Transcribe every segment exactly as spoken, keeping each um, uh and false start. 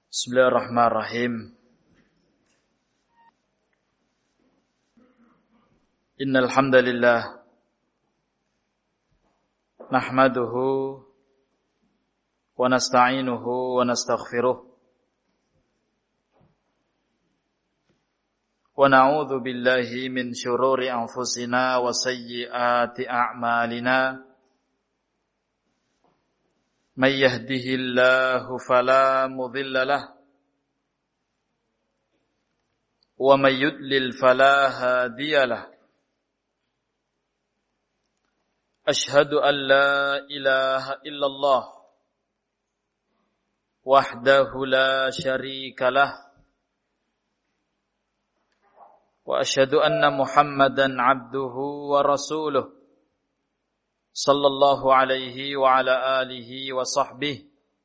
Bismillahirrahmanirrahim. Innal hamdalillah nahmaduhu wa nasta'inuhu wa nastaghfiruh wa na'udzu billahi min shururi anfusina wa sayyiati a'malina. Man yahdihillahu fala mudilla lahu wa man yudlil fala hadiya lahu. Ashhadu an la ilaha illallah wahdahu la syarika lah wa ashhadu anna Muhammadan abduhu wa rasuluh sallallahu alaihi wa ala alihi wa sahbihi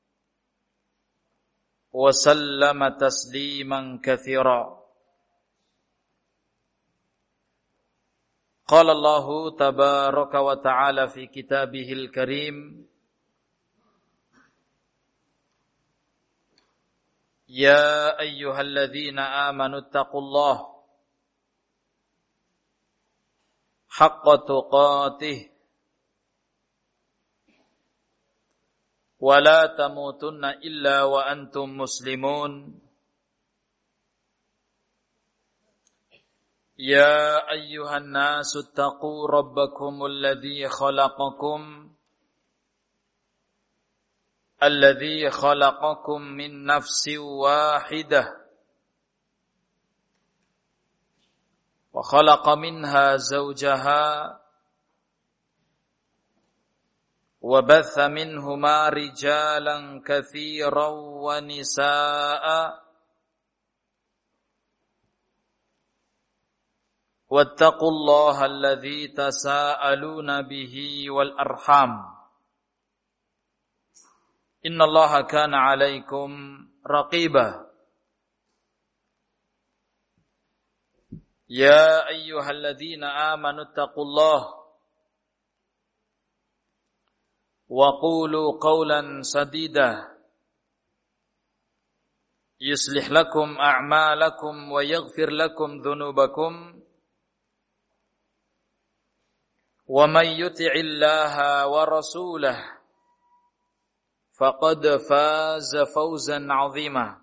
wa sallama tasliman katsira. Qala Allahu tabaraka wa ta'ala fi kitabihil karim, ya ayyuhalladzina amanu taqullaha haqqa tuqatih wa la tamutunna illa wa antum muslimun. Ya ayyuhan nasu taqu rabbakumul ladzi khalaqakum alladzi khalaqakum min nafsin wahidah wa khalaqa minha zawjaha wa batha minhuma rijalan katsiran wa nisaa'a wattaqullaha alladzi tasaaluna bihi wal arham innallaha kana 'alaikum raqiba. Ya ayyuhalladzina amanu taqullaha wa qulu qawlan sadida yuslih lakum a'malakum wa yaghfir lakum dhunubakum wa may yuti'illaha wa rasulahu faqad faza fawzan 'azima.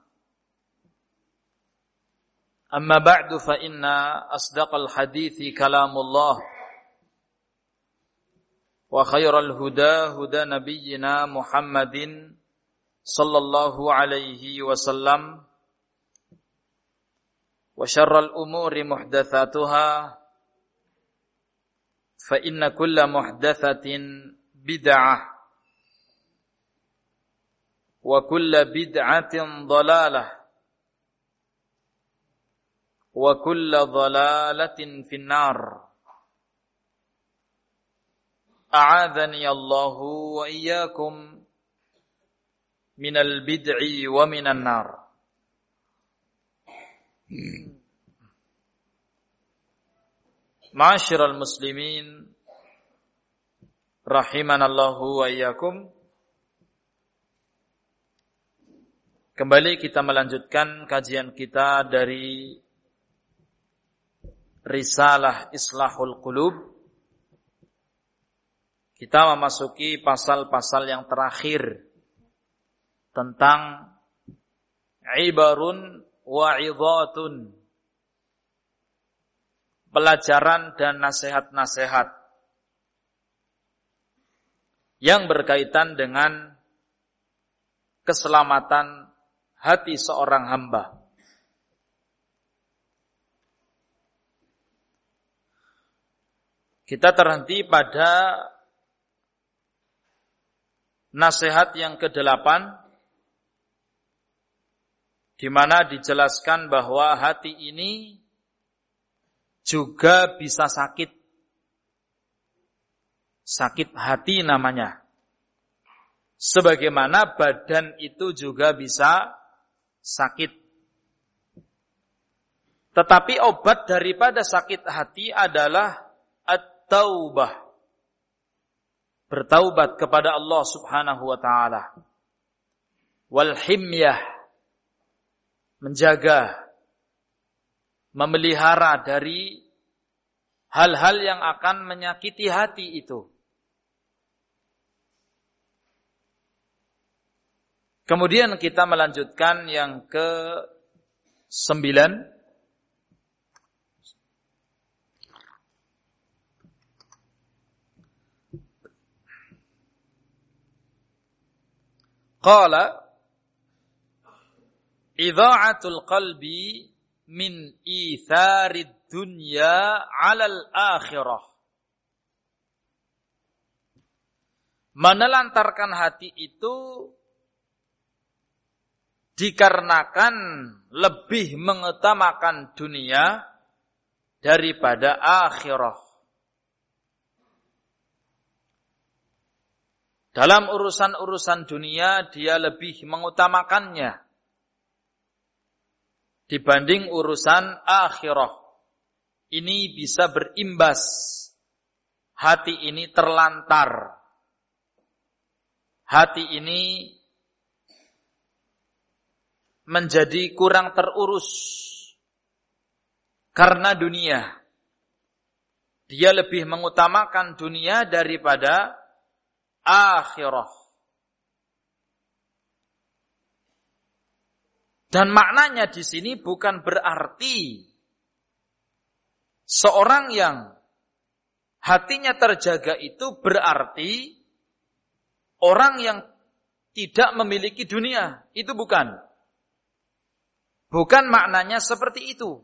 Amma ba'du fa inna asdaqal hadithi kalamullah wa khairal huda huda nabiyyina Muhammadin sallallahu alaihi wasallam wa syarral umuri muhdatsatuha fa inna kulla muhdatsatin bid'ah wa kulla bid'atin dhalalah wa kulla dhalalatin finnar. A'adzani Allahu wa iyyakum minal bid'i wa minan nar. Ma'asyiral muslimin rahimanallahu wa iyyakum. Kembali kita melanjutkan kajian kita dari Risalah Islahul Qulub. Kita memasuki pasal-pasal yang terakhir tentang ibarun wa idhatun, pelajaran dan nasihat-nasihat yang berkaitan dengan keselamatan hati seorang hamba. Kita terhenti pada nasihat yang kedelapan, di mana dijelaskan bahwa hati ini juga bisa sakit. Sakit hati namanya. Sebagaimana badan itu juga bisa sakit. Tetapi obat daripada sakit hati adalah at-taubah. Bertaubat kepada Allah Subhanahu wa taala. Wal himyah, menjaga, memelihara dari hal-hal yang akan menyakiti hati itu. Kemudian kita melanjutkan yang ke sembilan. Qala idha'atul qalbi min itharid dunya 'alal akhirah. Menelantarkan hati itu dikarenakan lebih mengutamakan dunia daripada akhirah. Dalam urusan-urusan dunia dia lebih mengutamakannya dibanding urusan akhirah. Ini bisa berimbas hati ini terlantar. Hati ini menjadi kurang terurus karena dunia. Dia lebih mengutamakan dunia daripada akhirah. Dan maknanya di sini bukan berarti seorang yang hatinya terjaga itu berarti orang yang tidak memiliki dunia. Itu bukan. Bukan maknanya seperti itu.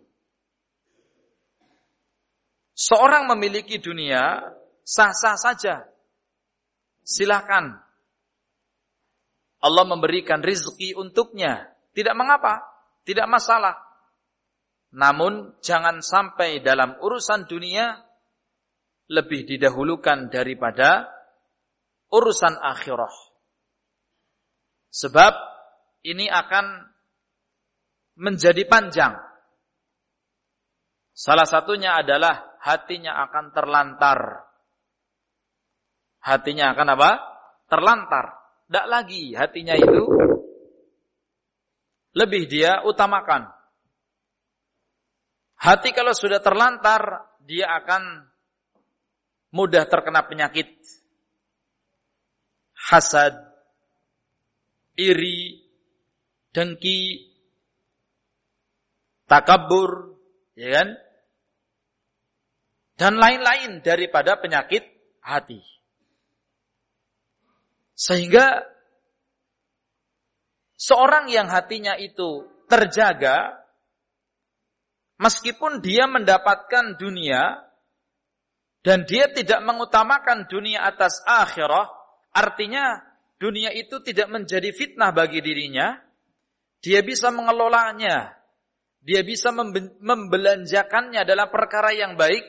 Seorang memiliki dunia sah-sah saja. Silakan. Allah memberikan rizki untuknya. Tidak mengapa. Tidak masalah. Namun jangan sampai dalam urusan dunia lebih didahulukan daripada urusan akhirah. Sebab ini akan menjadi panjang. Salah satunya adalah hatinya akan terlantar. Hatinya akan apa? Terlantar. Tidak lagi hatinya itu lebih dia utamakan. Hati kalau sudah terlantar, dia akan mudah terkena penyakit. Hasad, iri, dengki, takabur, ya kan? Dan lain-lain daripada penyakit hati. Sehingga seorang yang hatinya itu terjaga, meskipun dia mendapatkan dunia, dan dia tidak mengutamakan dunia atas akhirah, artinya dunia itu tidak menjadi fitnah bagi dirinya, dia bisa mengelolanya, dia bisa membelanjakannya dalam perkara yang baik,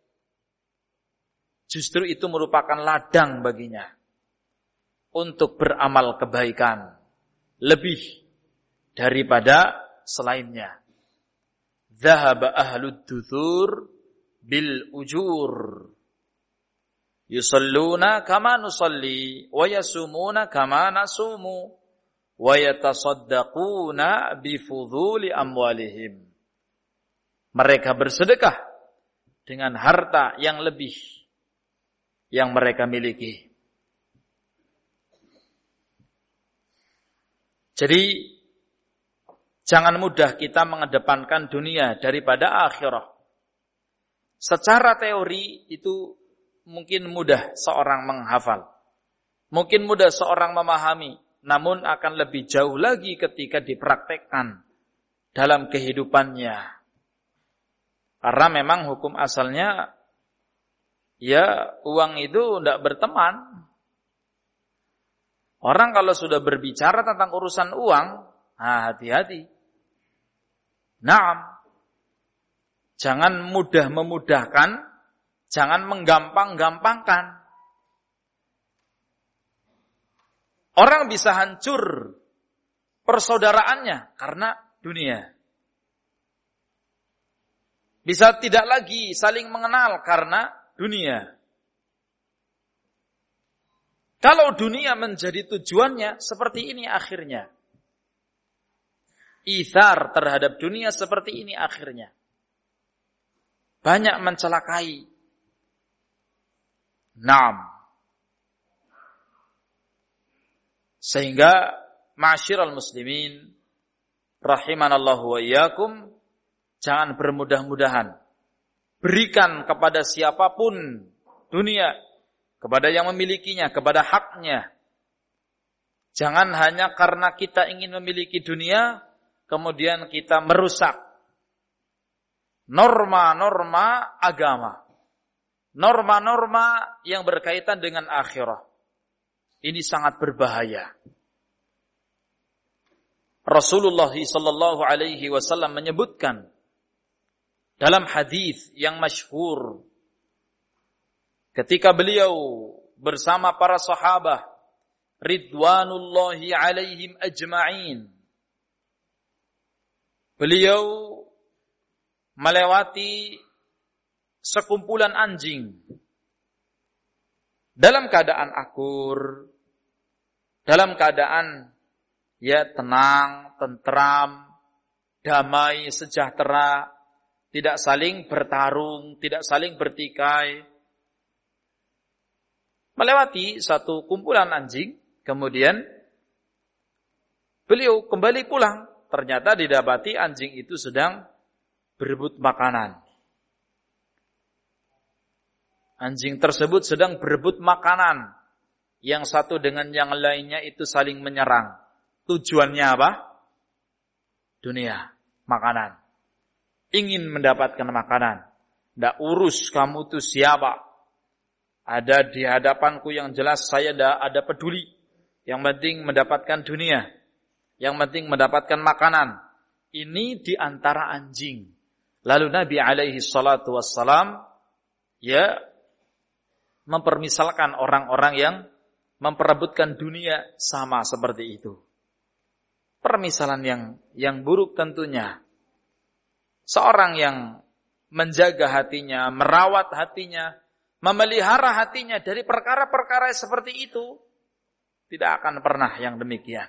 justru itu merupakan ladang baginya untuk beramal kebaikan lebih daripada selainnya. Dhahaba ahlud duthur bil ujur. Yusalluna kama nusalli wa yasumuna kama nasumu wa yatasaddaquna bi fudhuli amwalihim. Mereka bersedekah dengan harta yang lebih yang mereka miliki. Jadi jangan mudah kita mengedepankan dunia daripada akhirah. Secara teori itu mungkin mudah seorang menghafal. Mungkin mudah seorang memahami. Namun akan lebih jauh lagi ketika dipraktekkan dalam kehidupannya. Karena memang hukum asalnya, ya uang itu tidak berteman. Orang kalau sudah berbicara tentang urusan uang, nah hati-hati. Naam. Jangan mudah memudahkan, jangan menggampang-gampangkan. Orang bisa hancur persaudaraannya karena dunia. Bisa tidak lagi saling mengenal karena dunia. Kalau dunia menjadi tujuannya, seperti ini akhirnya. ithar terhadap dunia seperti ini akhirnya banyak mencelakai. Naam. Sehingga ma'asyiral muslimin rahimanallahu wa iyyakum, jangan bermudah-mudahan. Berikan kepada siapapun dunia, kepada yang memilikinya, kepada haknya. Jangan hanya karena kita ingin memiliki dunia, kemudian kita merusak norma-norma agama. Norma-norma yang berkaitan dengan akhirah. Ini sangat berbahaya. Rasulullah sallallahu alaihi wasallam menyebutkan dalam hadis yang masyhur ketika beliau bersama para sahabat ridwanullahi alaihim ajma'in, beliau melewati sekumpulan anjing dalam keadaan akur, dalam keadaan ya tenang, tentram, damai, sejahtera, tidak saling bertarung, tidak saling bertikai. Melewati satu kumpulan anjing, kemudian beliau kembali pulang. Ternyata didapati anjing itu sedang berebut makanan. Anjing tersebut sedang berebut makanan. Yang satu dengan yang lainnya itu saling menyerang. Tujuannya apa? Dunia, makanan. Ingin mendapatkan makanan. Nggak urus kamu itu siapa. Ada di hadapanku yang jelas saya tidak ada peduli. Yang penting mendapatkan dunia. Yang penting mendapatkan makanan. Ini di antara anjing. Lalu Nabi alaihi salatu wassalam ya mempermisalkan orang-orang yang memperebutkan dunia sama seperti itu. Permisalan yang yang buruk tentunya. Seorang yang menjaga hatinya, merawat hatinya, memelihara hatinya dari perkara-perkara seperti itu, tidak akan pernah yang demikian.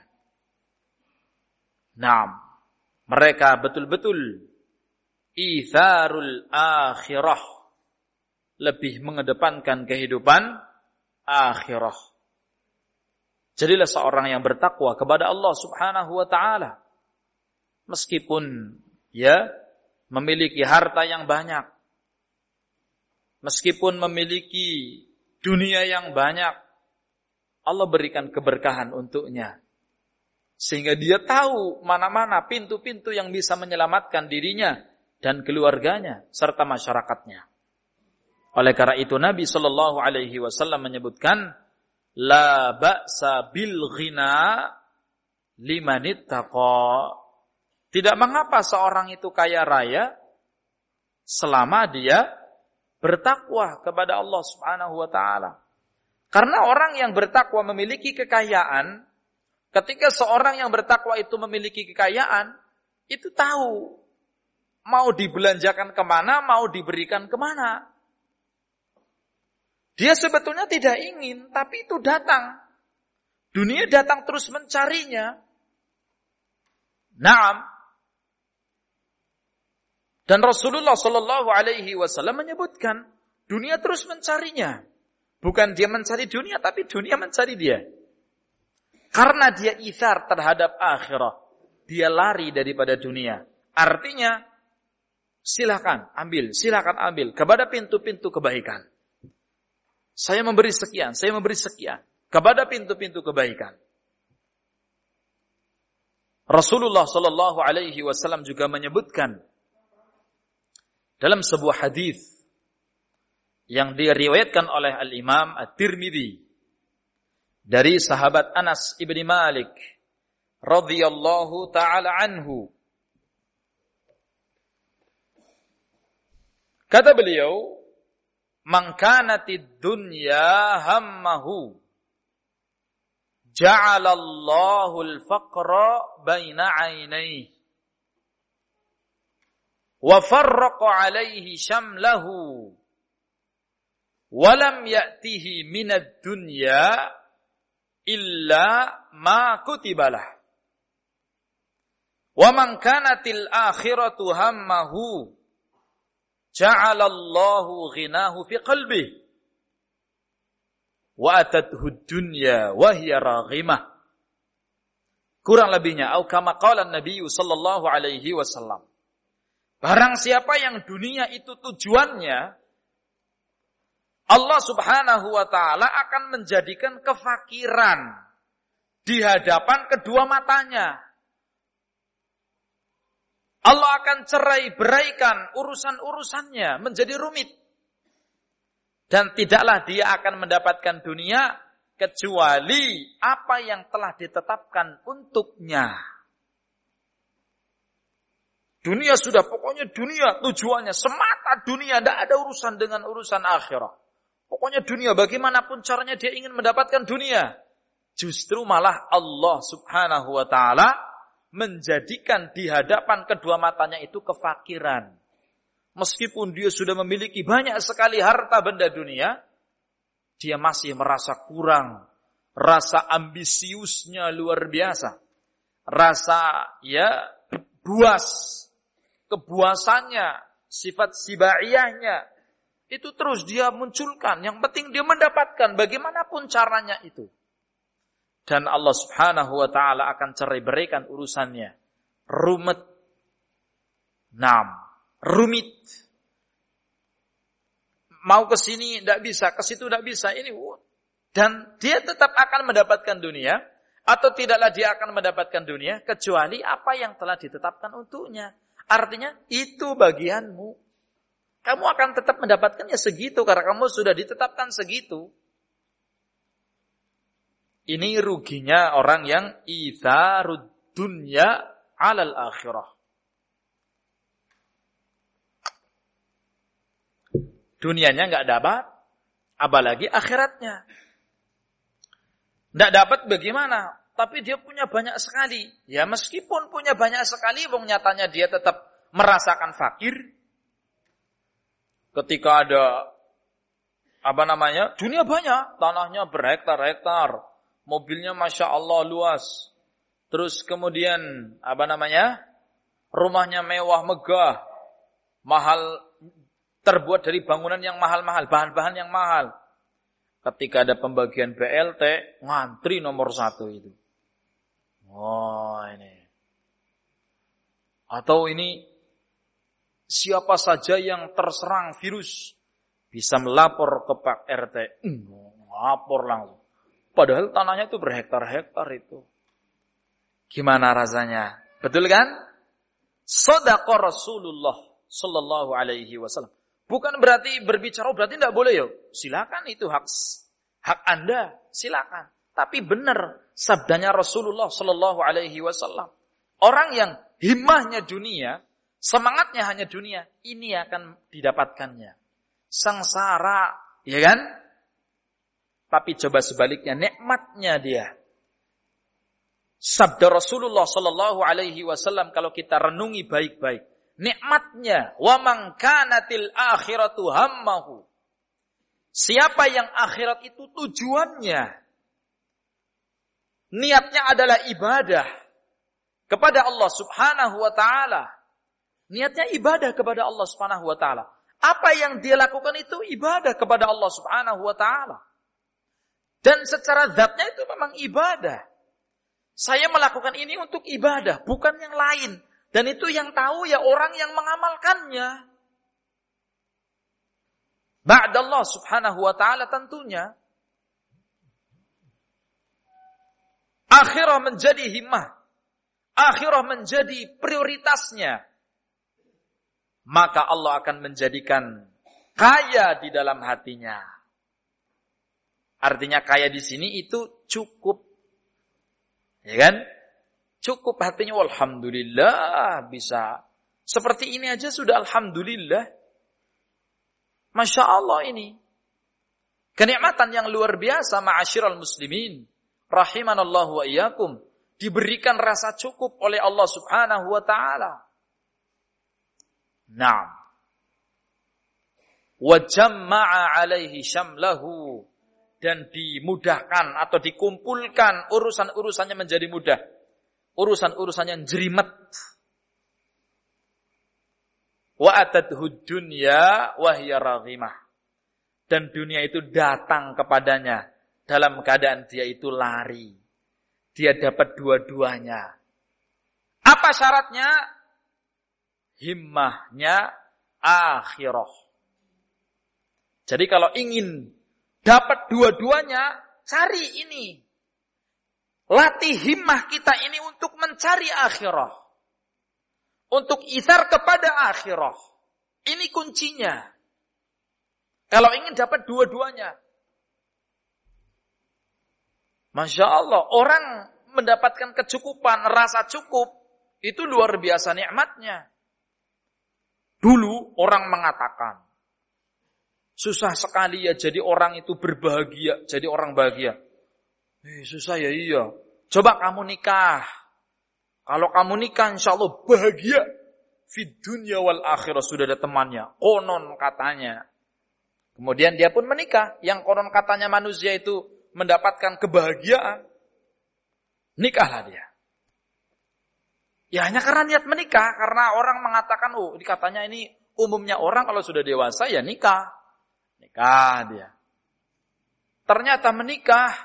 Naam, mereka betul-betul itharul akhirah, lebih mengedepankan kehidupan akhirah. Jadilah seorang yang bertakwa kepada Allah Subhanahu wa taala. Meskipun ya memiliki harta yang banyak, meskipun memiliki dunia yang banyak, Allah berikan keberkahan untuknya. Sehingga dia tahu mana-mana pintu-pintu yang bisa menyelamatkan dirinya dan keluarganya serta masyarakatnya. Oleh karena itu Nabi sallallahu alaihi wasallam menyebutkan la ba'sa bil ghina liman ittaqa. Tidak mengapa seorang itu kaya raya selama dia bertakwa kepada Allah Subhanahu wa taala. Karena orang yang bertakwa memiliki kekayaan, ketika seorang yang bertakwa itu memiliki kekayaan, itu tahu mau dibelanjakan kemana, mau diberikan kemana. Dia sebetulnya tidak ingin, tapi itu datang. Dunia datang terus mencarinya. Naam. Dan Rasulullah Shallallahu Alaihi Wasallam menyebutkan, dunia terus mencarinya. Bukan dia mencari dunia, tapi dunia mencari dia. Karena dia ithar terhadap akhirah. Dia lari daripada dunia. Artinya, silakan ambil, silakan ambil. Kepada pintu-pintu kebaikan. Saya memberi sekian, saya memberi sekian. Kepada pintu-pintu kebaikan. Rasulullah Shallallahu Alaihi Wasallam juga menyebutkan dalam sebuah hadis yang diriwayatkan oleh Al-Imam At-Tirmidzi dari sahabat Anas ibni Malik radhiyallahu taala anhu. Kata beliau, "Man kanatid dunya hammahu ja'alallahu al-faqra baina 'ainayhi wa farraqa 'alaihi syamlahu wa lam ya'tihi minad dunya illa ma kutibalah." Wa man kanatil akhiratu hammahu ja'alallahu ghinahu fi qalbihi wa atathu dunya wa hiya raghimah. Kurang lebihnya au kama qala Nabi sallallahu alaihi wasallam. Barang siapa yang dunia itu tujuannya, Allah Subhanahu wa taala akan menjadikan kefakiran di hadapan kedua matanya. Allah akan cerai-beraikan urusan-urusannya menjadi rumit. Dan tidaklah dia akan mendapatkan dunia kecuali apa yang telah ditetapkan untuknya. Dunia sudah, pokoknya dunia tujuannya semata dunia, tidak ada urusan dengan urusan akhirat. Pokoknya dunia, bagaimanapun caranya dia ingin mendapatkan dunia. Justru malah Allah Subhanahu wa taala menjadikan di hadapan kedua matanya itu kefakiran. Meskipun dia sudah memiliki banyak sekali harta benda dunia, dia masih merasa kurang. Rasa ambisiusnya luar biasa. Rasa ya buas, kebuasannya, sifat sibaiyahnya, itu terus dia munculkan. Yang penting dia mendapatkan bagaimanapun caranya itu. Dan Allah Subhanahu wa taala akan cerai-beraikan urusannya. Rumet. Nam, rumit. Mau ke sini tidak bisa, ke situ tidak bisa. Ini dan dia tetap akan mendapatkan dunia atau tidaklah dia akan mendapatkan dunia kecuali apa yang telah ditetapkan untuknya. Artinya itu bagianmu. Kamu akan tetap mendapatkannya segitu karena kamu sudah ditetapkan segitu. Ini ruginya orang yang itsarud dunya 'alal akhirah. Dunianya enggak dapat, apalagi akhiratnya. Enggak dapat bagaimana? Tapi dia punya banyak sekali. Ya meskipun punya banyak sekali, wong nyatanya dia tetap merasakan fakir. Ketika ada, apa namanya, dunia banyak, tanahnya berhektar-hektar, mobilnya Masya Allah luas, terus kemudian, apa namanya, rumahnya mewah, megah, mahal, terbuat dari bangunan yang mahal-mahal, bahan-bahan yang mahal. Ketika ada pembagian B L T, ngantri nomor satu itu. Oh ini. Atau ini, siapa saja yang terserang virus bisa melapor ke Pak R T. Hmm, lapor langsung. Padahal tanahnya itu berhektar-hektar itu. Gimana rasanya? Betul kan? Shadaqa Rasulullah sallallahu alaihi wasallam. Bukan berarti berbicara berarti tidak boleh ya. Silakan itu hak hak Anda, silakan. Tapi benar sabdanya Rasulullah sallallahu alaihi wasallam. Orang yang himmahnya dunia, semangatnya hanya dunia, ini akan didapatkannya. Sengsara, ya kan? Tapi coba sebaliknya, nikmatnya dia. Sabda Rasulullah sallallahu alaihi wasallam kalau kita renungi baik-baik, nikmatnya, wa man kanatil akhiratu hammahu. Siapa yang akhirat itu tujuannya, niatnya adalah ibadah kepada Allah Subhanahu wa taala. Niatnya ibadah kepada Allah Subhanahu wa taala. Apa yang dia lakukan itu ibadah kepada Allah Subhanahu wa taala. Dan secara zatnya itu memang ibadah. Saya melakukan ini untuk ibadah, bukan yang lain. Dan itu yang tahu ya orang yang mengamalkannya. Ba'dallah Subhanahu wa taala tentunya. Akhirah menjadi himmah. Akhirah menjadi prioritasnya. Maka Allah akan menjadikan kaya di dalam hatinya. Artinya kaya di sini itu cukup. Ya kan? Cukup hatinya, alhamdulillah bisa. Seperti ini aja sudah alhamdulillah. Masya Allah ini. Kenikmatan yang luar biasa ma'asyiral muslimin. Rahimanallahu wa iyyakum. Diberikan rasa cukup oleh Allah Subhanahu wa ta'ala. Naam. Wa jamma'a alaihi syamlahu. Dan dimudahkan atau dikumpulkan urusan-urusannya menjadi mudah. urusan-urusan yang jerimet. Wa atadhu dunya wa hiya raghimah. Dan dunia itu datang kepadanya dalam keadaan dia itu lari. Dia dapat dua-duanya. Apa syaratnya? Himmahnya akhirah. Jadi kalau ingin dapat dua-duanya, cari ini. Latih himmah kita ini untuk mencari akhirah. Untuk isar kepada akhirah. Ini kuncinya. Kalau ingin dapat dua-duanya. Masya Allah, orang mendapatkan kecukupan, rasa cukup, itu luar biasa nikmatnya. Dulu orang mengatakan, susah sekali ya jadi orang itu berbahagia, jadi orang bahagia. Eh, susah ya iya. Coba kamu nikah. Kalau kamu nikah insya Allah bahagia. Fid dunya wal akhirah, sudah ada temannya. Konon katanya. Kemudian dia pun menikah. Yang konon katanya manusia itu mendapatkan kebahagiaan. Nikahlah dia. Ya hanya karena niat menikah. Karena orang mengatakan, oh ini katanya ini umumnya orang kalau sudah dewasa ya nikah. Nikah dia. Ternyata menikah.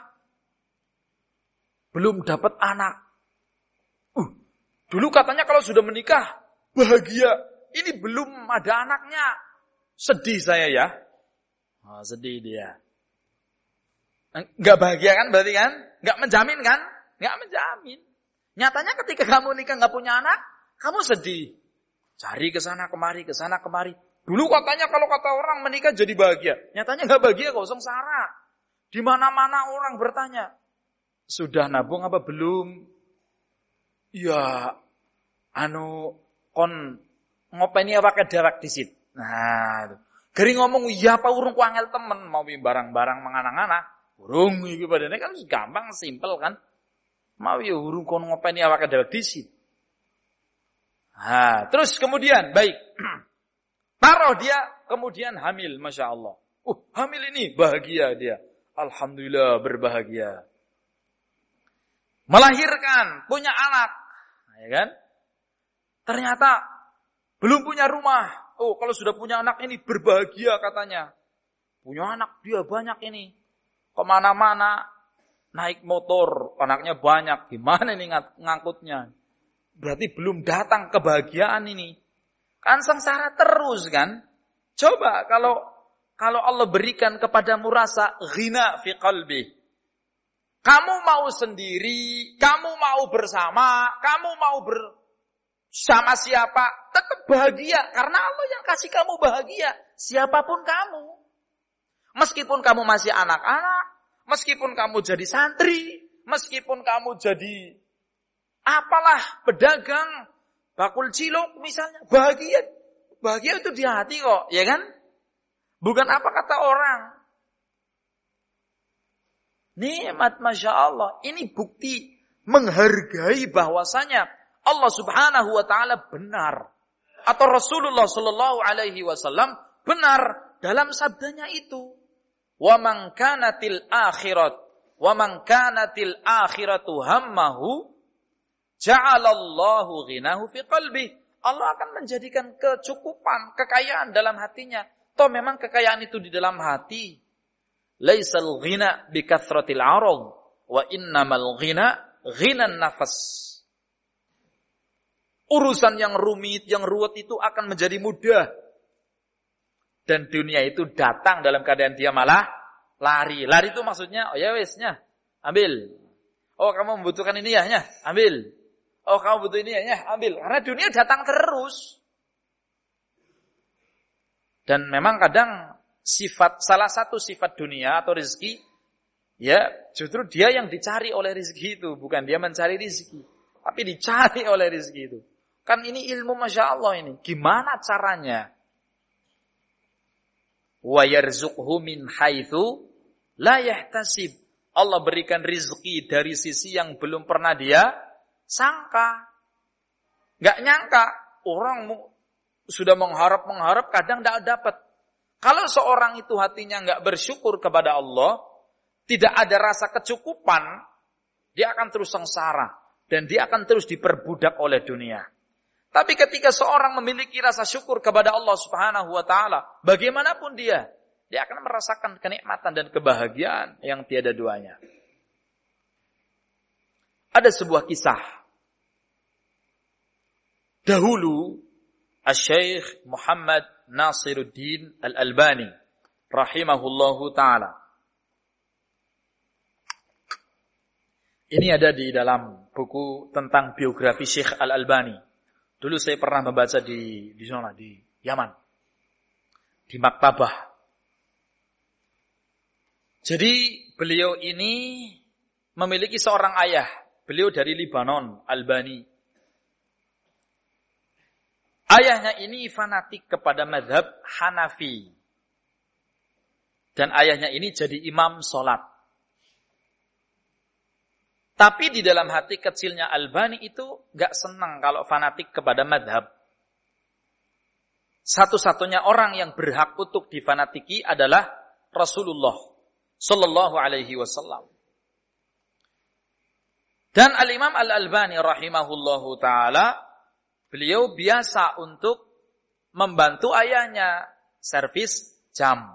Belum dapat anak. Uh, dulu katanya kalau sudah menikah bahagia. Ini belum ada anaknya. Sedih saya ya. Oh, sedih dia. Enggak bahagia kan berarti kan? Enggak menjamin kan? Enggak menjamin. Nyatanya ketika kamu nikah enggak punya anak, kamu sedih. Cari ke sana kemari, ke sana kemari. Dulu katanya kalau kata orang menikah jadi bahagia. Nyatanya enggak bahagia kok, sengsara. Di mana-mana orang bertanya, sudah nabung apa belum? Ya, anu kon ngopeni awake dewek disit. Nah, gering ngomong iya apa urung ku angel temen mau barang-barang menganang-anang. Urung iki padane kan gampang, simpel kan. Mau ya urung kon ngopeni awake dewek disit. Nah, terus kemudian baik. Taruh dia kemudian hamil, Masya Allah. Uh, hamil ini bahagia dia. Alhamdulillah berbahagia. Melahirkan, punya anak. Ya kan? Ternyata belum punya rumah. Oh, kalau sudah punya anak ini berbahagia katanya. Punya anak dia banyak ini. Kemana-mana naik motor, anaknya banyak. Gimana ini ngangkutnya? Berarti belum datang kebahagiaan ini. Kan sengsara terus kan? Coba kalau kalau Allah berikan kepadamu rasa ghina fi qalbi. Kamu mau sendiri, kamu mau bersama, kamu mau bersama siapa, tetap bahagia. Karena Allah yang kasih kamu bahagia, siapapun kamu. Meskipun kamu masih anak-anak, meskipun kamu jadi santri, meskipun kamu jadi apalah, pedagang, bakul cilok misalnya, bahagia. Bahagia itu di hati kok, ya kan? Bukan apa kata orang. Nikmat Masya Allah. Ini bukti menghargai bahwasanya Allah subhanahu wa ta'ala benar. Atau Rasulullah sallallahu alaihi wasallam benar dalam sabdanya itu. Wa man kanatil akhirat wa man kanatil akhiratu hammahu ja'alallahu ghinahu fi qalbi. Allah akan menjadikan kecukupan, kekayaan dalam hatinya. Toh memang kekayaan itu di dalam hati. Laisal ghina bi kathratil arad wa innamal ghina ghinan nafas. Urusan yang rumit, yang ruwet itu akan menjadi mudah. Dan dunia itu datang dalam keadaan dia malah lari. Lari itu maksudnya, oh ya wesnya, ambil. Oh kamu membutuhkan ini ya, ya, ambil. Oh kamu butuh ini ya, ya, ambil. Karena dunia datang terus. Dan memang kadang sifat, salah satu sifat dunia atau rezeki, ya justru dia yang dicari oleh rezeki itu. Bukan dia mencari rezeki, tapi dicari oleh rezeki itu. Kan ini ilmu Masya Allah ini. Gimana caranya? Wa yarzuqhu min haitsu la yahtasib. Allah berikan rezeki dari sisi yang belum pernah dia sangka. Enggak nyangka. Orang sudah mengharap-mengharap kadang enggak dapat. Kalau seorang itu hatinya enggak bersyukur kepada Allah, tidak ada rasa kecukupan, dia akan terus sengsara. dan dia akan terus diperbudak oleh dunia. Tapi ketika seorang memiliki rasa syukur kepada Allah Subhanahu wa taala, bagaimanapun dia, dia akan merasakan kenikmatan dan kebahagiaan yang tiada duanya. Ada sebuah kisah. Dahulu Asy-Syaikh Muhammad Nasiruddin Al-Albani rahimahullahu taala. Ini ada di dalam buku tentang biografi Syekh Al-Albani. Dulu saya pernah membaca di di sana di Yaman. Di maktabah. Jadi beliau ini memiliki seorang ayah. Beliau dari Libanon, Albani. Ayahnya ini fanatik kepada mazhab Hanafi. Dan ayahnya ini jadi imam sholat. Tapi di dalam hati kecilnya Albani itu gak senang kalau fanatik kepada madhab. Satu-satunya orang yang berhak untuk difanatiki adalah Rasulullah Sallallahu Alaihi Wasallam. Dan Al-Imam Al-Albani rahimahullahu ta'ala, beliau biasa untuk membantu ayahnya servis jam.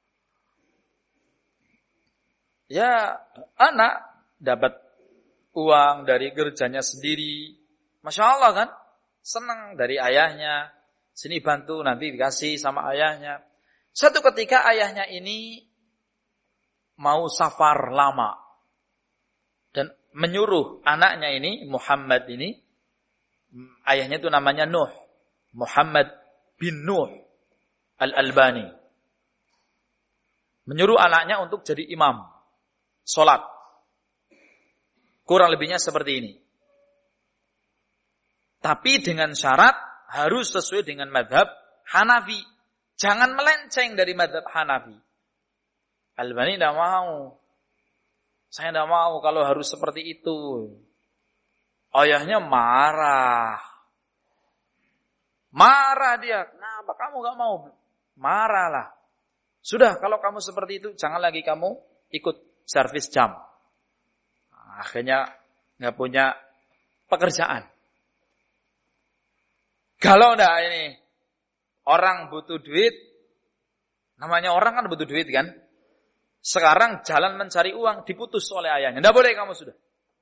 Ya, anak dapat uang dari kerjanya sendiri. Masya Allah kan? Senang dari ayahnya. Sini bantu, nanti dikasih sama ayahnya. Suatu ketika ayahnya ini mau safar lama. Dan menyuruh anaknya ini, Muhammad ini. Ayahnya itu namanya Nuh. Muhammad bin Nuh Al-Albani. Menyuruh anaknya untuk jadi imam. Sholat. Kurang lebihnya seperti ini. Tapi dengan syarat harus sesuai dengan madhab Hanafi. Jangan melenceng dari madhab Hanafi. Albani tidak mau. Saya tidak mau kalau harus seperti itu. Ayahnya marah. Marah dia. Kenapa kamu gak mau? Marahlah. Sudah, kalau kamu seperti itu, jangan lagi kamu ikut servis jam. Akhirnya nggak punya pekerjaan. Kalau enggak ini orang butuh duit, namanya orang kan butuh duit kan. Sekarang jalan mencari uang diputus oleh ayahnya. Nggak boleh kamu sudah.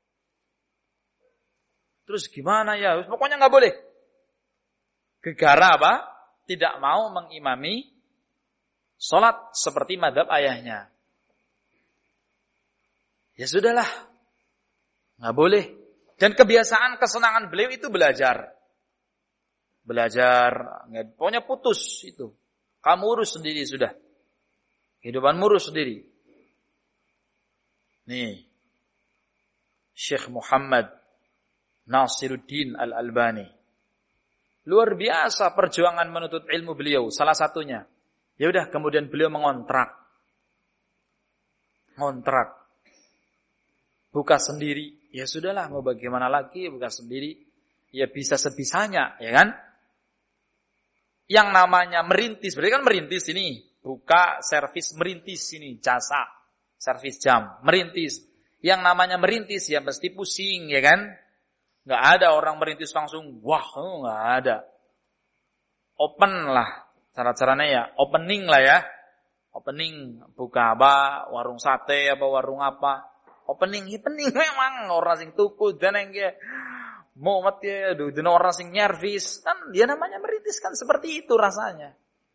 Terus gimana ya? Pokoknya nggak boleh. Gegara apa? Tidak mau mengimami sholat seperti mazhab ayahnya. Ya sudahlah. Nggak boleh. Dan kebiasaan kesenangan beliau itu belajar. Belajar. Pokoknya putus itu. Kamu urus sendiri sudah. Kehidupanmu urus sendiri. Nih. Syekh Muhammad Nasiruddin Al-Albani. Luar biasa perjuangan menuntut ilmu beliau. Salah satunya. Ya udah kemudian beliau mengontrak. Ngontrak. Buka sendiri. Ya sudahlah, mau bagaimana lagi, buka sendiri. Ya bisa sebisanya, ya kan? Yang namanya merintis, berarti kan merintis ini. Buka servis merintis ini, jasa. Servis jam, merintis. Yang namanya merintis ya mesti pusing, ya kan? Nggak ada orang merintis langsung, wah, nggak ada. Open lah, cara-caranya ya, opening lah ya. Opening, buka apa, warung sate, apa warung apa. Opening, opening memang orang sing tuku dan yang mau mati aduh dan orang sing nyervis kan dia namanya merintis kan seperti itu rasanya.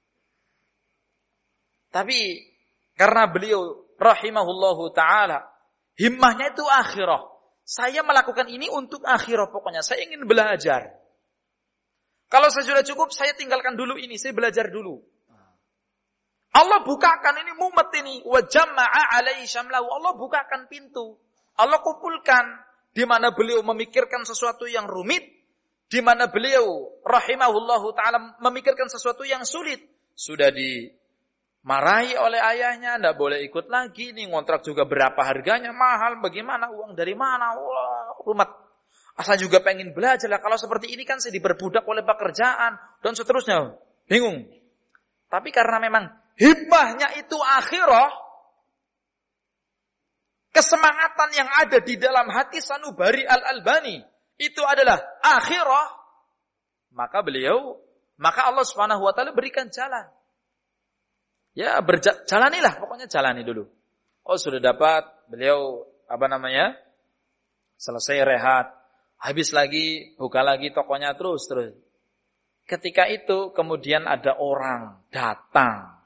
Tapi karena beliau rahimahullahu taala himmahnya itu akhirah. Saya melakukan ini untuk akhirah pokoknya. Saya ingin belajar. Kalau saya sudah cukup saya tinggalkan dulu ini, saya belajar dulu. Allah bukakan ini mumet ini wa jama'a alaihi syamlahu. Allah bukakan pintu. Allah kumpulkan di mana beliau memikirkan sesuatu yang rumit, di mana beliau rahimahullahu taala memikirkan sesuatu yang sulit. Sudah dimarahi oleh ayahnya, enggak boleh ikut lagi nih, ngontrak juga berapa harganya, mahal, bagaimana, uang dari mana? Wah, rumet. Asal juga pengen belajar lah. Kalau seperti ini kan saya diperbudak oleh pekerjaan dan seterusnya. Bingung. Tapi karena memang himmahnya itu akhirah, kesemangatan yang ada di dalam hati Sanubari Al-Albani itu adalah akhirah, maka beliau, maka Allah Subhanahu wa taala berikan jalan. Ya, berjalanilah, pokoknya jalani dulu. Oh, sudah dapat, beliau apa namanya? Selesai rehat, habis lagi, buka lagi tokonya terus terus. Ketika itu kemudian ada orang datang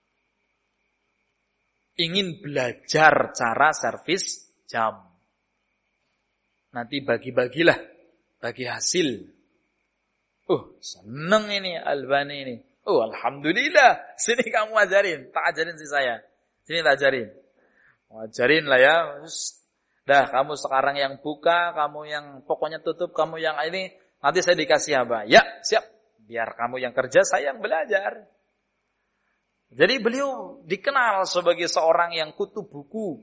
ingin belajar cara servis jam. Nanti bagi-bagilah, bagi hasil. Oh, seneng ini Albani ini. Oh, alhamdulillah. Sini kamu ajarin, tak ajarin sih saya. Sini tak ajarin. Ajarin lah ya. Dah, kamu sekarang yang buka, kamu yang pokoknya tutup, kamu yang ini. Nanti saya dikasih apa? Ya, siap. Biar kamu yang kerja, saya yang belajar. Jadi beliau dikenal sebagai seorang yang kutu buku.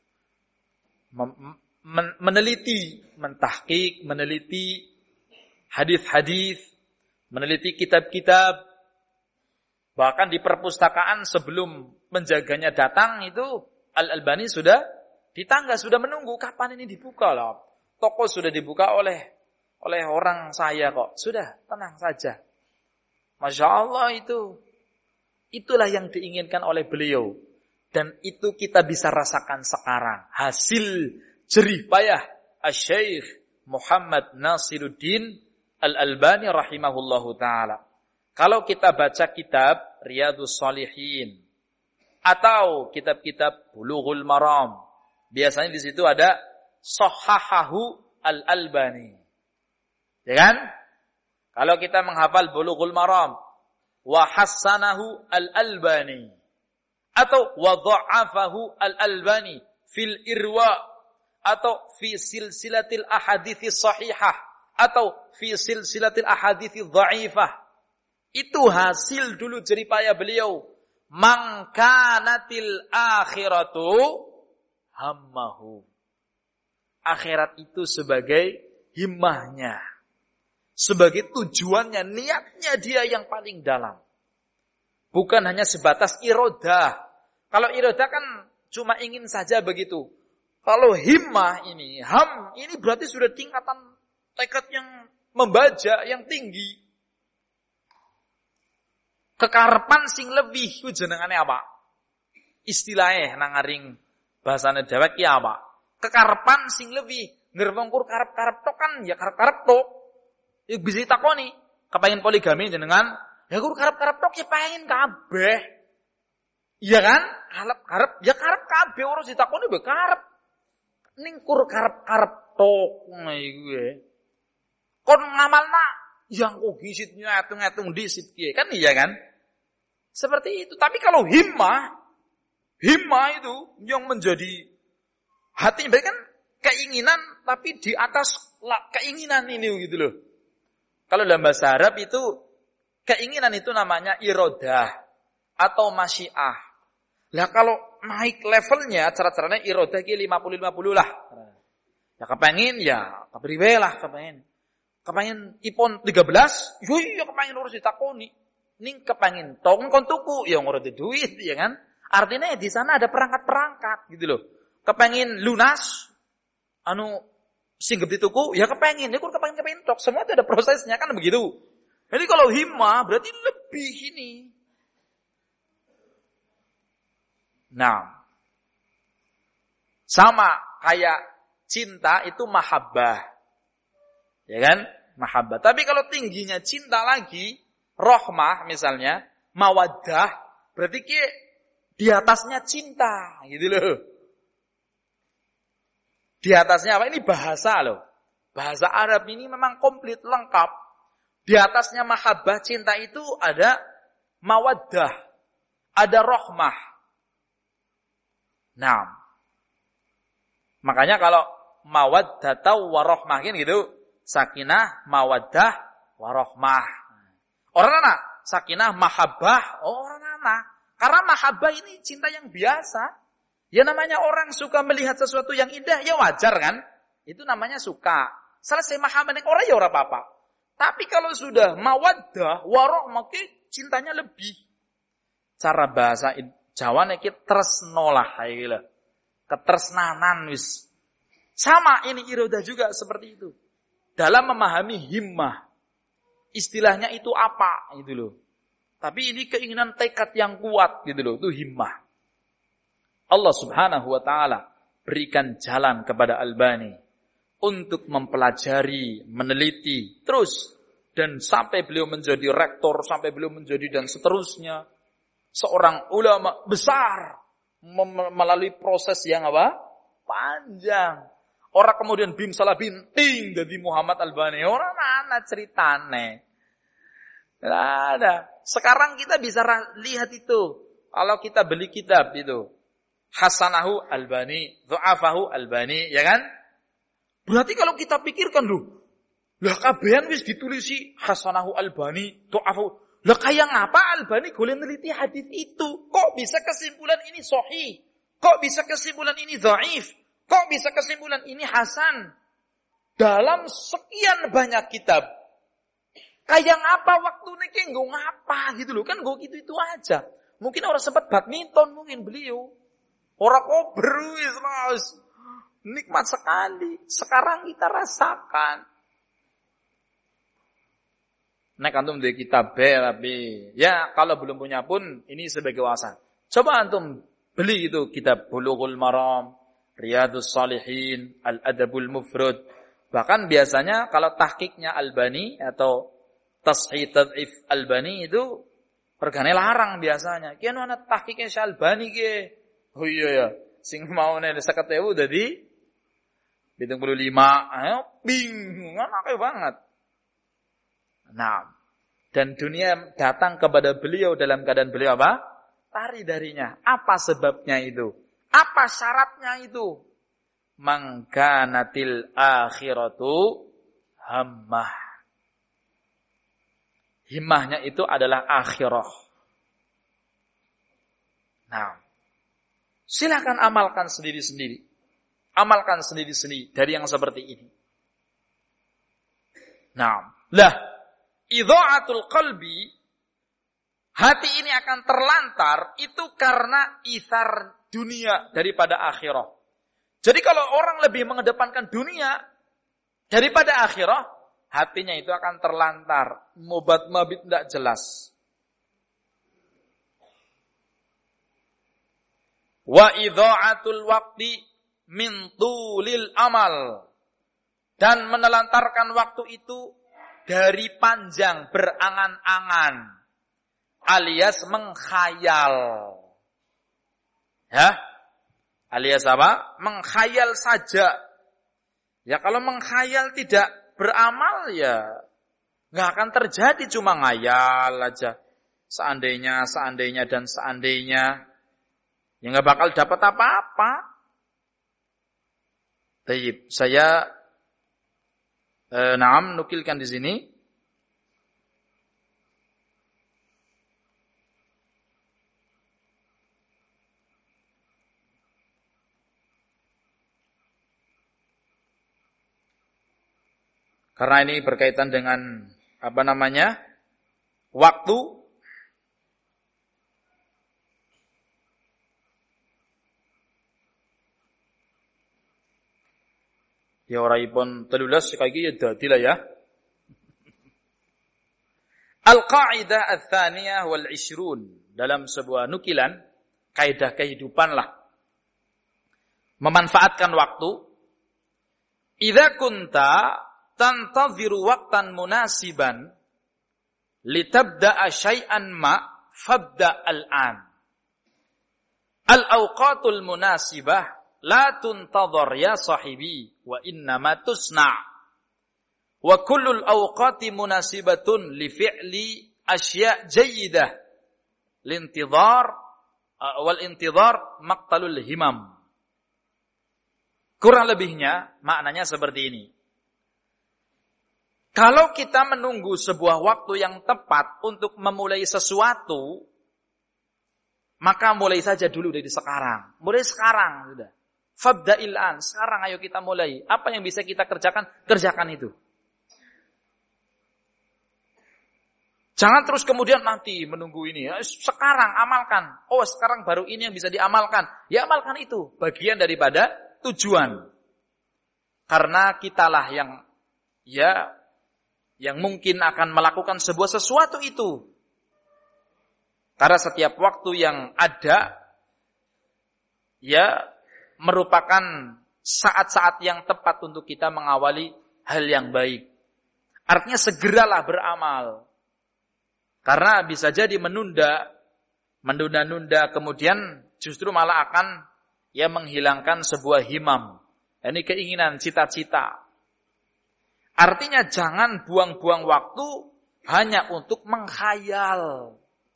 Meneliti, mentahqiq, meneliti hadis-hadis, meneliti kitab-kitab. Bahkan di perpustakaan sebelum penjaganya datang itu Al-Albani sudah di tangga, sudah menunggu kapan ini dibuka lah. Toko sudah dibuka oleh oleh orang saya kok. Sudah, tenang saja. Masya Allah itu. Itulah yang diinginkan oleh beliau. Dan itu kita bisa rasakan sekarang. Hasil jerih payah Asy-Syaikh Muhammad Nasiruddin Al-Albani rahimahullahu ta'ala. Kalau kita baca kitab Riyadhus Shalihin atau kitab-kitab Bulughul Maram, biasanya di situ ada Shahhahahu Al-Albani. Ya kan? Kalau kita menghafal Bulughul Maram, wa hassanahu Al-Albani atau wa dha'afahu Al-Albani fil irwa atau fi silsilatil ahadithi sahihah atau fi silsilatil ahadithi dha'ifah. Itu hasil dulu jeripaya beliau. Mangkanatil akhiratu hammahu. Akhirat itu sebagai himmahnya. Sebagai tujuannya, niatnya dia yang paling dalam. Bukan hanya sebatas irodah. Kalau irodah kan cuma ingin saja begitu. Kalau himmah ini, ham, ini berarti sudah tingkatan tekad yang membaja, yang tinggi. Kekarepan sing lebih, itu jenengane apa? Istilahnya, nangaring bahasanya dewek ya apa? Kekarepan sing lebih, ngerwongkur karep-karep tok kan, ya karep-karep tok. Ya bisa ditakoni, kepengen poligami jenengan, ya kur karep-karep tok ya pengen kabeh. Iya kan? Karep-karep, ya karep kabeh urus ditakoni be karep. Ning kur karep-karep tok ngono iku. Kon ngamalna yang kok gisit ngetung-ngetung disit kiye kan iya kan? Seperti itu. Tapi kalau himmah, himmah itu yang menjadi hatinya kan keinginan tapi di atas keinginan ini gitu loh. Kalau dalam bahasa Arab itu keinginan itu namanya irodah atau masyiah. Lah kalau naik levelnya cara-caranya irodah ki lima puluh lima puluh lah. Ya kepengen ya kepriwe lah kepengen. Kepengen iPhone tiga belas, yo yo kepengen urus ditakoni. Ning kepengen tong kon tuku ya ngurus duit ya kan. Artinya di sana ada perangkat-perangkat gitu loh. Kepengen lunas anu singgep dituku, ya kepengen, ya kur kepengen kepengen tok. Semua itu ada prosesnya kan begitu. Jadi kalau himmah berarti lebih ini. Nah, sama kayak cinta itu mahabbah. Ya kan? Mahabbah. Tapi kalau tingginya cinta lagi, rohmah misalnya, mawaddah, berarti ki di atasnya cinta, gitu loh. Di atasnya apa? Ini bahasa loh. Bahasa Arab ini memang komplit, lengkap. Di atasnya mahabbah, cinta itu ada mawaddah. Ada rohmah. Nah. Makanya kalau mawaddah warohmah kan gitu. Sakinah, mawaddah, warohmah. Orang anak, sakinah, mahabbah. Orang anak. Karena mahabbah ini cinta yang biasa. Ya namanya orang suka melihat sesuatu yang indah, ya wajar kan? Itu namanya suka. Selesai mahabbah ning orang ya ora apa-apa. Tapi kalau sudah mawaddah, warohmah, cintanya lebih. Cara bahasa Jawa nek tresno lah kayak gitu. Ketresnanan wis. Sama ini irodah juga seperti itu. Dalam memahami himmah. Istilahnya itu apa gitu loh. Tapi ini keinginan tekad yang kuat gitu loh, itu himmah. Allah Subhanahu wa taala berikan jalan kepada Albani untuk mempelajari, meneliti terus dan sampai beliau menjadi rektor, sampai beliau menjadi dan seterusnya seorang ulama besar melalui proses yang apa? Panjang. Orang kemudian bim salah binting jadi Muhammad Albani. Orang mana ceritane? Tidak ada. Sekarang kita bisa lihat itu. Kalau kita beli kitab itu. Hasanahu Albani, Dhu'afahu Albani, ya kan? Berarti kalau kita pikirkan dulu. Lah kabehan wis ditulisi Hasanahu Albani, Dhu'afahu. Lah kayak ngapa Albani boleh neliti hadis itu? Kok bisa kesimpulan ini sahih? Kok bisa kesimpulan ini dhaif? Kok bisa kesimpulan ini hasan? Dalam sekian banyak kitab. Kayak ngapa waktu ini nggo ngapa gitu loh. Kan nggo gitu-itu aja. Mungkin orang sempat badminton mungkin beliau. Orang kober wis nikmat sekali. Sekarang kita rasakan. Nek antum di kitab B tapi ya kalau belum punya pun ini sebagai wawasan. Coba antum beli itu kitab Bulughul Maram, Riyadhus Shalihin, Al-Adabul Mufrad. Bahkan biasanya kalau tahqiqnya Albani atau Tashih Tad'if Albani itu regane larang biasanya. Kian ana tahqiqnya Syekh Albani ke. Oh iya ya, sing maune seket ewu dadi pitung puluh lima. Ayo bingung akeh banget. Nah, dan dunia datang kepada beliau dalam keadaan beliau apa? Lari darinya. Apa sebabnya itu? Apa syaratnya itu? Mangkanatil akhiratu hammah. Himmahnya itu adalah akhirah. Nah, silakan amalkan sendiri-sendiri. Amalkan sendiri-sendiri dari yang seperti ini. Nah, lah, idha'atul qalbi, hati ini akan terlantar itu karena ithar dunia daripada akhirah. Jadi kalau orang lebih mengedepankan dunia daripada akhirah, hatinya itu akan terlantar, mubat mabit tidak jelas. Wa idha'atul waqti min tulil amal, dan menelantarkan waktu itu dari panjang berangan-angan, alias mengkhayal. Ya, alias apa? Mengkhayal saja. Ya kalau mengkhayal tidak beramal ya nggak akan terjadi, cuma ngayal aja. Seandainya, seandainya dan seandainya, ya nggak bakal dapat apa-apa. Taib, saya eh, naam nukilkan di sini. Karena ini berkaitan dengan apa namanya? Waktu. Ya oraipun telulas sekali ya dadilah ya. Al-qa'idah ats-tsaniyah wal ishrun, dalam sebuah nukilan kaidah kehidupan lah. Memanfaatkan waktu. Idza kunta tantaziru waqtan munasiban litabda'a syai'an ma fabda' al-an. Al-awqatul munasibah la tuntadhar ya sahibi wa innama tusna'. Wa kullul awqati munasibatun li fi'li asya' jayyidah. Lintidhar wal intidhar maqtalul himam. Kurang lebihnya maknanya seperti ini. Kalau kita menunggu sebuah waktu yang tepat untuk memulai sesuatu, maka mulai saja dulu dari sekarang. Mulai sekarang sudah. Fabda'il an, sekarang ayo kita mulai. Apa yang bisa kita kerjakan, kerjakan itu. Jangan terus kemudian nanti menunggu ini. Ya, sekarang amalkan. Oh, sekarang baru ini yang bisa diamalkan. Ya amalkan itu. Bagian daripada tujuan. Karena kitalah yang ya yang mungkin akan melakukan sebuah sesuatu itu. Karena setiap waktu yang ada ya merupakan saat-saat yang tepat untuk kita mengawali hal yang baik. Artinya segeralah beramal. Karena bisa jadi menunda, menunda-nunda kemudian justru malah akan ya menghilangkan sebuah himam. Ini keinginan, cita-cita. Artinya jangan buang-buang waktu hanya untuk menghayal.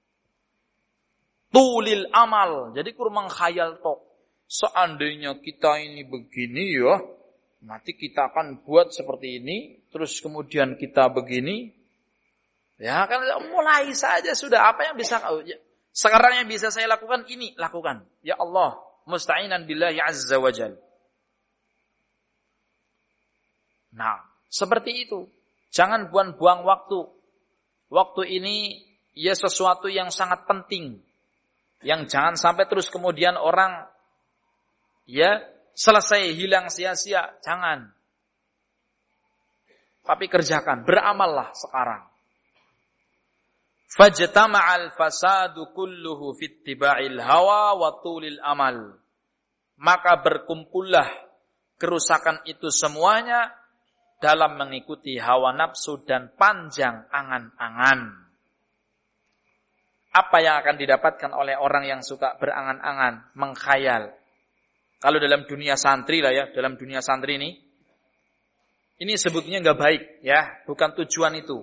Tulil amal. Jadi kur menghayal tok. Seandainya kita ini begini ya, nanti kita akan buat seperti ini, terus kemudian kita begini. Ya kan mulai saja sudah, apa yang bisa sekarang yang bisa saya lakukan ini lakukan. Ya Allah, musta'inan billahi azza wa jalla. Nah, seperti itu. Jangan buang-buang waktu. Waktu ini ya sesuatu yang sangat penting. Yang jangan sampai terus kemudian orang ya selesai hilang sia-sia. Jangan. Tapi kerjakan, beramallah sekarang. Fajtama'al fasadu kulluhu fittiba'il hawa wa tulil amal. Maka berkumpullah kerusakan itu semuanya dalam mengikuti hawa nafsu dan panjang angan-angan. Apa yang akan didapatkan oleh orang yang suka berangan-angan, mengkhayal? Kalau dalam dunia santri lah ya, dalam dunia santri ini, ini sebetulnya nggak baik ya, bukan tujuan itu.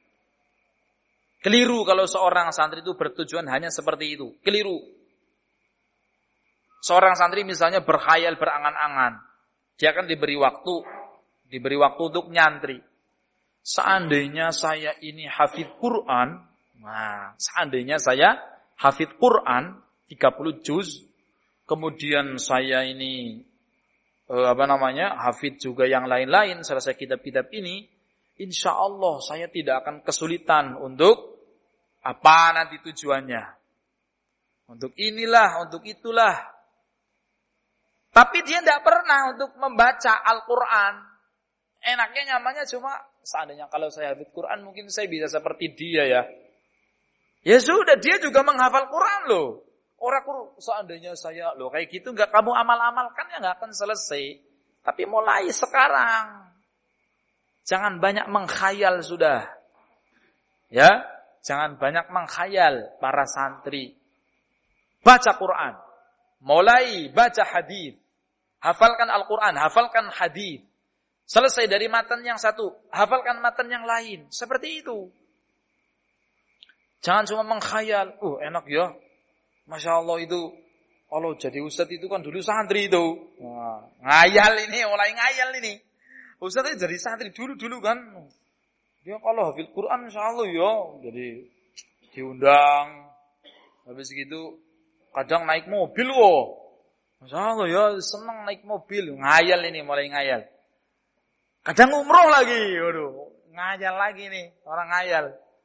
Keliru kalau seorang santri itu bertujuan hanya seperti itu. Keliru. Seorang santri misalnya berkhayal, berangan-angan. Dia akan diberi waktu. Diberi waktu untuk nyantri. Seandainya saya ini hafidz Quran. Nah, seandainya saya hafidz Quran. tiga puluh juz. Kemudian saya ini, eh, apa namanya, hafidz juga yang lain-lain. Selesai kitab-kitab ini. Insya Allah saya tidak akan kesulitan untuk apa nanti tujuannya. Untuk inilah, untuk itulah. Tapi dia tidak pernah untuk membaca Al-Quran. Enaknya nyamannya cuma, seandainya kalau saya hafidz Quran mungkin saya bisa seperti dia ya. Ya sudah, dia juga menghafal Quran loh. Orang seandainya saya, loh kayak gitu nggak kamu amal-amalkan ya nggak akan selesai. Tapi mulai sekarang. Jangan banyak mengkhayal sudah. Ya, jangan banyak mengkhayal para santri. Baca Quran. Mulai baca hadis. Hafalkan Al-Quran, hafalkan hadis. Selesai dari matan yang satu, hafalkan matan yang lain. Seperti itu. Jangan cuma mengkhayal. Oh, enak ya. Masya Allah itu. Kalau jadi ustadz itu kan dulu santri itu. Wah, ngayal ini, mulai ngayal ini. Ustaznya jadi santri dulu-dulu kan. Dia kalau hafidz Quran insya Allah ya. Jadi diundang. Habis gitu kadang naik mobil kok. Masya Allah ya, senang naik mobil. Ngayal ini, mulai ngayal. Kadang umroh lagi. Waduh, ngayal lagi nih. Orang ngayal.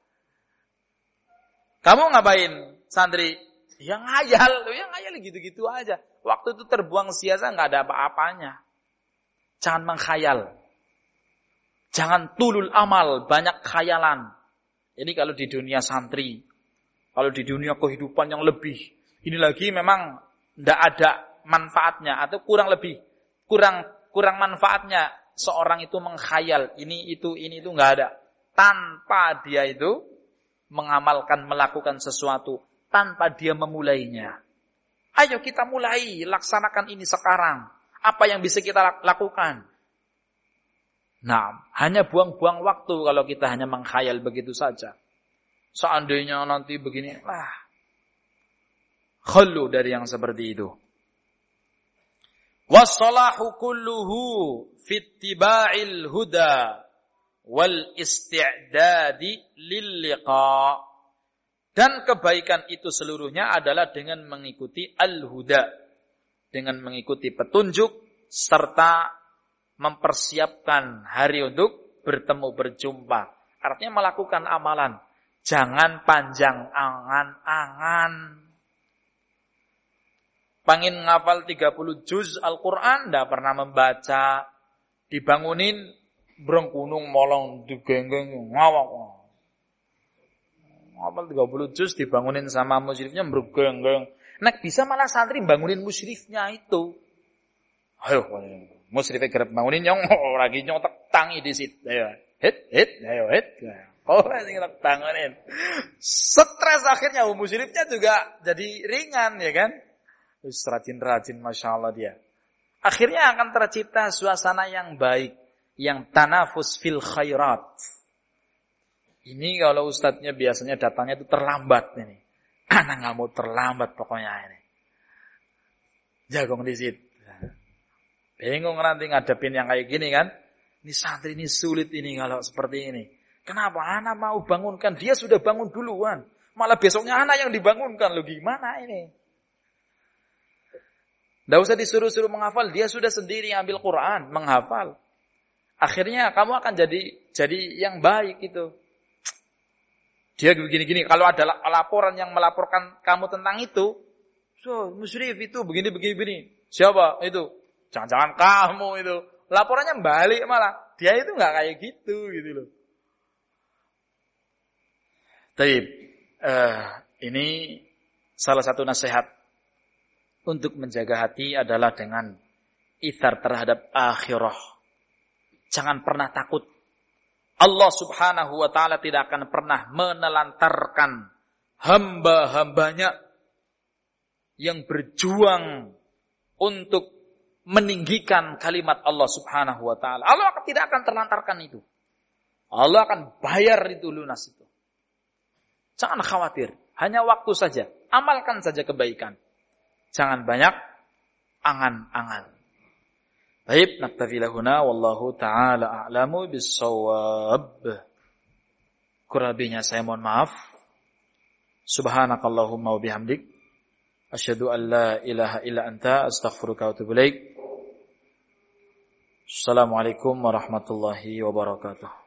Kamu ngapain santri? Ya ngayal. Ya ngayal gitu-gitu aja. Waktu itu terbuang sia-sia, gak ada apa-apanya. Jangan mengkhayal. Jangan tulul amal, banyak khayalan. Ini kalau di dunia santri. Kalau di dunia kehidupan yang lebih. Ini lagi memang tidak ada manfaatnya. Atau kurang lebih. Kurang kurang manfaatnya. Seorang itu mengkhayal. Ini, itu, ini, itu nggak ada. Tanpa dia itu mengamalkan, melakukan sesuatu. Tanpa dia memulainya. Ayo kita mulai. Laksanakan ini sekarang. Apa yang bisa kita lakukan? Nah, hanya buang-buang waktu kalau kita hanya mengkhayal begitu saja. Seandainya nanti begini, lah. Khulu dari yang seperti itu. Wassalahu kulluhu fittiba'il huda wal isti'dadi lil liqa. Dan kebaikan itu seluruhnya adalah dengan mengikuti al-huda. Dengan mengikuti petunjuk serta mempersiapkan hari untuk bertemu, berjumpa. Artinya melakukan amalan. Jangan panjang angan-angan. Pangin ngafal tiga puluh juz Al-Quran, ndak pernah membaca. Dibangunin, brengkunung molong, digenggeng, ngawak. Ngafal tiga puluh juz, dibangunin sama musyrifnya, bergenggeng. Nek bisa malah santri bangunin musyrifnya itu. Ayo, musyrifnya gerep bangunin, nyong, lagi nyong tak tangi di situ. Ayo, hit, hit, ayo, hit. Oh, ini tak bangunin. Stres akhirnya, musyrifnya juga jadi ringan, ya kan? Terus rajin-rajin, Masya Allah dia. Akhirnya akan tercipta suasana yang baik. Yang tanafus fil khairat. Ini kalau ustadznya biasanya datangnya itu terlambat. Ini. Anak gak mau terlambat pokoknya ini. Jagong di situ. Bingung nanti ngadepin yang kayak gini kan. Ini santri ini sulit ini kalau seperti ini. Kenapa? Anak mau bangunkan. Dia sudah bangun duluan. Malah besoknya anak yang dibangunkan. Loh gimana ini? Tidak usah disuruh-suruh menghafal, dia sudah sendiri ambil Quran, menghafal. Akhirnya kamu akan jadi jadi yang baik itu. Dia begini-gini, kalau ada laporan yang melaporkan kamu tentang itu, so musyrif itu begini-begini. Siapa itu? Jangan-jangan kamu itu. Laporannya balik malah. Dia itu nggak kayak gitu gitu loh. Taib, uh, ini salah satu nasihat untuk menjaga hati adalah dengan ithar terhadap akhirah. Jangan pernah takut. Allah subhanahu wa ta'ala tidak akan pernah menelantarkan hamba-hambanya yang berjuang untuk meninggikan kalimat Allah subhanahu wa ta'ala. Allah tidak akan terlantarkan itu. Allah akan bayar itu lunas itu. Jangan khawatir. Hanya waktu saja. Amalkan saja kebaikan. Jangan banyak angan-angan. Baik, naktafi lahuna wallahu ta'ala a'lamu bis-shawab. Kurang lebihnya saya mohon maaf. Subhanakallahumma wa bihamdik asyhadu an la ilaha illa anta astaghfiruka wa atubu ilaik. Assalamualaikum warahmatullahi wabarakatuh.